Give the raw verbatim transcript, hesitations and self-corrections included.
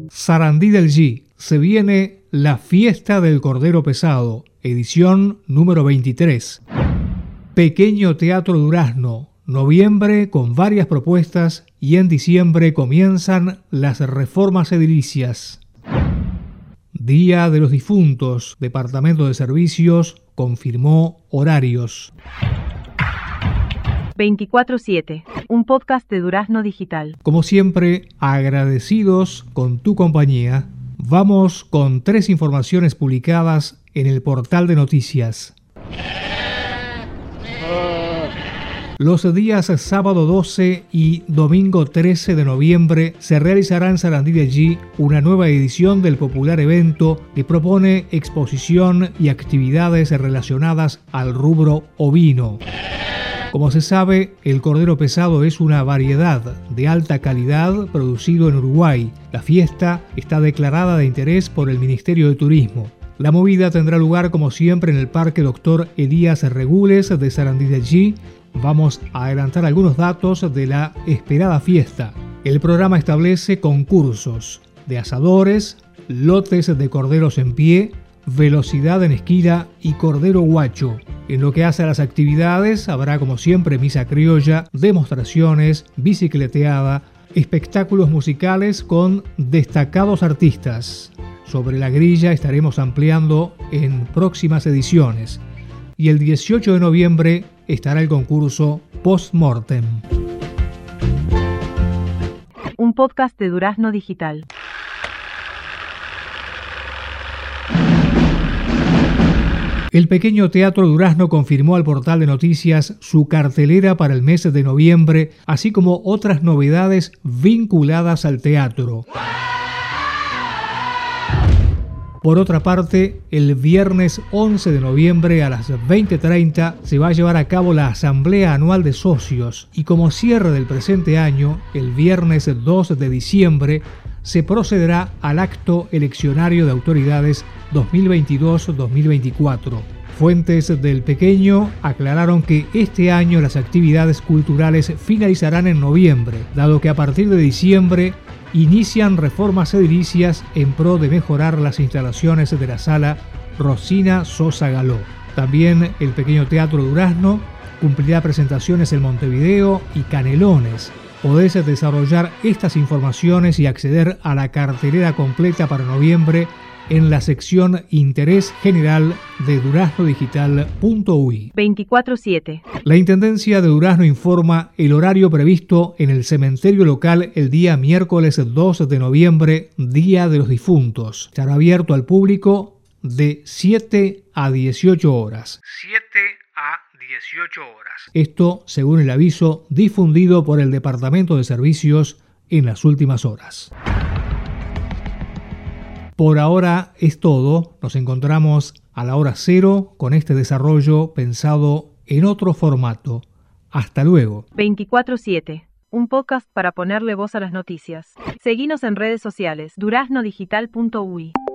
Sarandí del G. Se viene la fiesta del Cordero Pesado, edición número veintitrés. Pequeño Teatro Durazno, noviembre con varias propuestas y en diciembre comienzan las reformas edilicias. Día de los Difuntos, Departamento de Servicios confirmó horarios. veinticuatro siete, un podcast de Durazno Digital. Como siempre, agradecidos con tu compañía, vamos con tres informaciones publicadas en el portal de noticias. Los días sábado doce y domingo trece de noviembre se realizará en Sarandí de G una nueva edición del popular evento que propone exposición y actividades relacionadas al rubro ovino. Como se sabe, el cordero pesado es una variedad de alta calidad producido en Uruguay. La fiesta está declarada de interés por el Ministerio de Turismo. La movida tendrá lugar como siempre en el Parque Doctor Elías Regules de Sarandí de G. Vamos a adelantar algunos datos de la esperada fiesta. El programa establece concursos de asadores, lotes de corderos en pie, velocidad en esquila y cordero guacho. En lo que hace a las actividades, habrá como siempre misa criolla, demostraciones, bicicleteada, espectáculos musicales con destacados artistas. Sobre la grilla estaremos ampliando en próximas ediciones. Y el dieciocho de noviembre estará el concurso Post-Mortem. Un podcast de Durazno Digital. El Pequeño Teatro Durazno confirmó al portal de noticias su cartelera para el mes de noviembre, así como otras novedades vinculadas al teatro. Por otra parte, el viernes once de noviembre a las veinte treinta se va a llevar a cabo la Asamblea Anual de Socios y como cierre del presente año, el viernes dos de diciembre, se procederá al acto eleccionario de autoridades dos mil veintidós dos mil veinticuatro. Fuentes del Pequeño aclararon que este año las actividades culturales finalizarán en noviembre, dado que a partir de diciembre inician reformas edilicias en pro de mejorar las instalaciones de la sala Rosina Sosa Galó. También el Pequeño Teatro Durazno cumplirá presentaciones en Montevideo y Canelones. Podés desarrollar estas informaciones y acceder a la cartelera completa para noviembre en la sección Interés General de durazno digital punto u i. veinticuatro siete. La Intendencia de Durazno informa el horario previsto en el cementerio local el día miércoles dos de noviembre, Día de los Difuntos. Estará abierto al público de siete a dieciocho horas. siete a dieciocho horas. Esto según el aviso difundido por el Departamento de Servicios en las últimas horas. Por ahora es todo. Nos encontramos a la hora cero con este desarrollo pensado en otro formato. Hasta luego. veinticuatro siete. Un podcast para ponerle voz a las noticias. Seguinos en redes sociales. durazno digital punto u i.